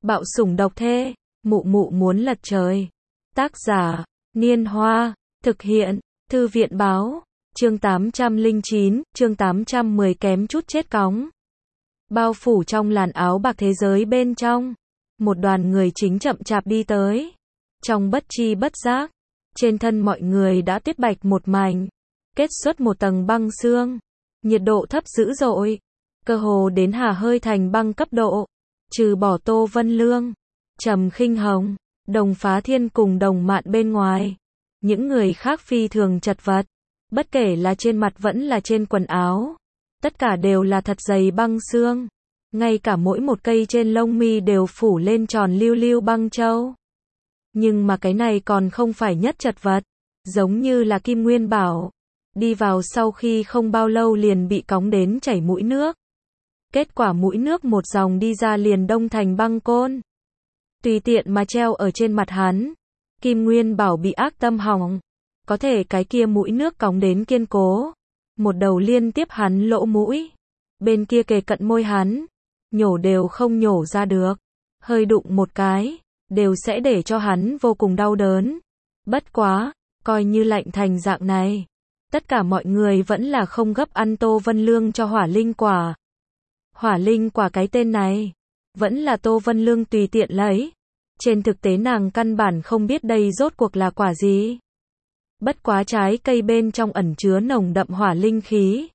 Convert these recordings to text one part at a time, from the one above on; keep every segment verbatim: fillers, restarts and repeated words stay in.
Bạo sủng độc thê, mụ mụ muốn lật trời. Tác giả, Niên Hoa, thực hiện, Thư viện báo, chương tám trăm lẻ chín, chương tám trăm mười kém chút chết cóng. Bao phủ trong làn áo bạc thế giới bên trong, một đoàn người chính chậm chạp đi tới. Trong bất chi bất giác, trên thân mọi người đã tuyết bạch một mảnh, kết xuất một tầng băng xương. Nhiệt độ thấp dữ dội, cơ hồ đến hà hơi thành băng cấp độ. Trừ bỏ Tô Vân Lương, Trầm Khinh Hồng, Đồng Phá Thiên cùng Đồng Mạn bên ngoài, những người khác phi thường chật vật, bất kể là trên mặt vẫn là trên quần áo, tất cả đều là thật dày băng xương, ngay cả mỗi một cây trên lông mi đều phủ lên tròn lưu lưu băng châu. Nhưng mà cái này còn không phải nhất chật vật, giống như là Kim Nguyên Bảo, đi vào sau khi không bao lâu liền bị cóng đến chảy mũi nước. Kết quả mũi nước một dòng đi ra liền đông thành băng côn. Tùy tiện mà treo ở trên mặt hắn. Kim Nguyên Bảo bị ác tâm hỏng. Có thể cái kia mũi nước cóng đến kiên cố. Một đầu liên tiếp hắn lỗ mũi. Bên kia kề cận môi hắn. Nhổ đều không nhổ ra được. Hơi đụng một cái. Đều sẽ để cho hắn vô cùng đau đớn. Bất quá, coi như lạnh thành dạng này. Tất cả mọi người vẫn là không gấp ăn Tô Vân Lương cho hỏa linh quả. Hỏa linh quả cái tên này, vẫn là Tô Vân Lương tùy tiện lấy. Trên thực tế nàng căn bản không biết đây rốt cuộc là quả gì. Bất quá trái cây bên trong ẩn chứa nồng đậm hỏa linh khí.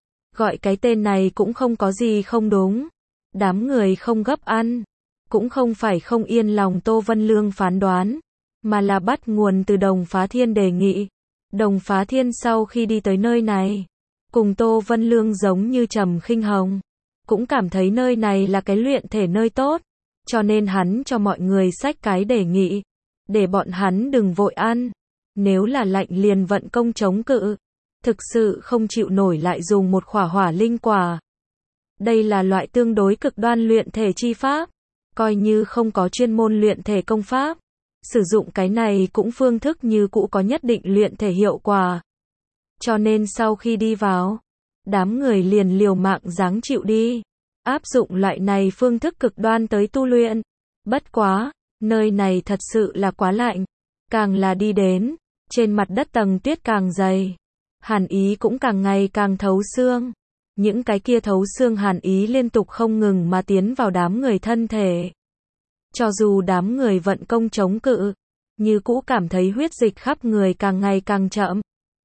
Gọi cái tên này cũng không có gì không đúng. Đám người không gấp ăn, cũng không phải không yên lòng Tô Vân Lương phán đoán, mà là bắt nguồn từ Đồng Phá Thiên đề nghị. Đồng Phá Thiên sau khi đi tới nơi này, cùng Tô Vân Lương giống như Trầm Khinh Hồng, cũng cảm thấy nơi này là cái luyện thể nơi tốt, cho nên hắn cho mọi người xách cái đề nghị, để bọn hắn đừng vội ăn, nếu là lạnh liền vận công chống cự, thực sự không chịu nổi lại dùng một khỏa hỏa linh quả. Đây là loại tương đối cực đoan luyện thể chi pháp, coi như không có chuyên môn luyện thể công pháp, sử dụng cái này cũng phương thức như cũ có nhất định luyện thể hiệu quả. Cho nên sau khi đi vào, đám người liền liều mạng dáng chịu đi, áp dụng loại này phương thức cực đoan tới tu luyện. Bất quá, nơi này thật sự là quá lạnh, càng là đi đến, trên mặt đất tầng tuyết càng dày, hàn ý cũng càng ngày càng thấu xương. Những cái kia thấu xương hàn ý liên tục không ngừng mà tiến vào đám người thân thể. Cho dù đám người vận công chống cự, như cũ cảm thấy huyết dịch khắp người càng ngày càng chậm.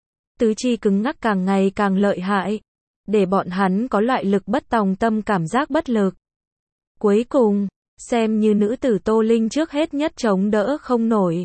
Tứ chi cứng ngắc càng ngày càng lợi hại, để bọn hắn có loại lực bất tòng tâm cảm giác bất lực. Cuối cùng, xem như nữ tử Tô Linh trước hết nhất chống đỡ không nổi.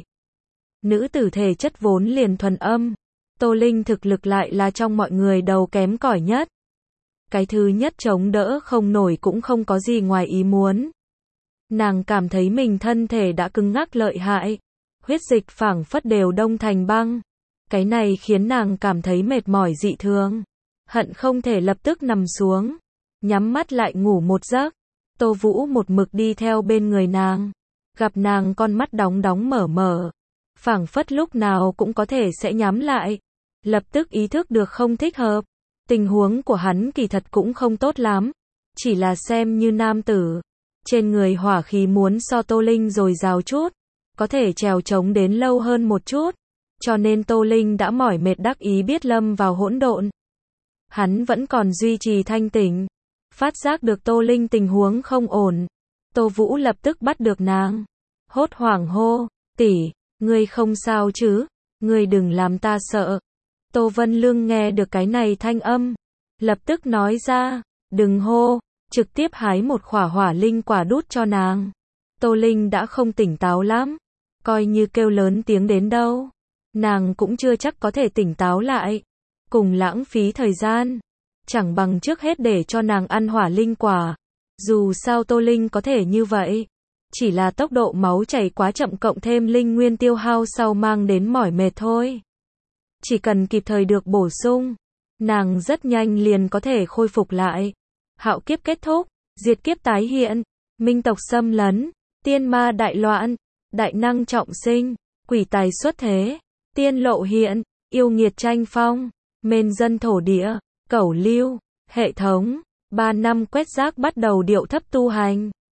Nữ tử thể chất vốn liền thuần âm, Tô Linh thực lực lại là trong mọi người đầu kém cỏi nhất. Cái thứ nhất chống đỡ không nổi cũng không có gì ngoài ý muốn. Nàng cảm thấy mình thân thể đã cứng ngắc lợi hại, huyết dịch phảng phất đều đông thành băng. Cái này khiến nàng cảm thấy mệt mỏi dị thường, hận không thể lập tức nằm xuống, nhắm mắt lại ngủ một giấc. Tô Vũ một mực đi theo bên người nàng, gặp nàng con mắt đóng đóng mở mở, phảng phất lúc nào cũng có thể sẽ nhắm lại, lập tức ý thức được không thích hợp. Tình huống của hắn kỳ thật cũng không tốt lắm, chỉ là xem như nam tử, trên người hỏa khí muốn so Tô Linh dồi dào chút, có thể trèo trống đến lâu hơn một chút, cho nên Tô Linh đã mỏi mệt đắc ý biết lâm vào hỗn độn. Hắn vẫn còn duy trì thanh tỉnh, phát giác được Tô Linh tình huống không ổn, Tô Vũ lập tức bắt được nàng, hốt hoảng hô, tỷ, ngươi không sao chứ, ngươi đừng làm ta sợ. Tô Vân Lương nghe được cái này thanh âm, lập tức nói ra, đừng hô, trực tiếp hái một khỏa hỏa linh quả đút cho nàng. Tô Linh đã không tỉnh táo lắm, coi như kêu lớn tiếng đến đâu, nàng cũng chưa chắc có thể tỉnh táo lại, cùng lãng phí thời gian, chẳng bằng trước hết để cho nàng ăn hỏa linh quả. Dù sao Tô Linh có thể như vậy, chỉ là tốc độ máu chảy quá chậm cộng thêm linh nguyên tiêu hao sau mang đến mỏi mệt thôi. Chỉ cần kịp thời được bổ sung, nàng rất nhanh liền có thể khôi phục lại. Hạo kiếp kết thúc, diệt kiếp tái hiện, minh tộc xâm lấn, tiên ma đại loạn, đại năng trọng sinh, quỷ tài xuất thế, tiên lộ hiện, yêu nghiệt tranh phong, mên dân thổ địa, cẩu lưu, hệ thống, ba năm quét rác bắt đầu điệu thấp tu hành.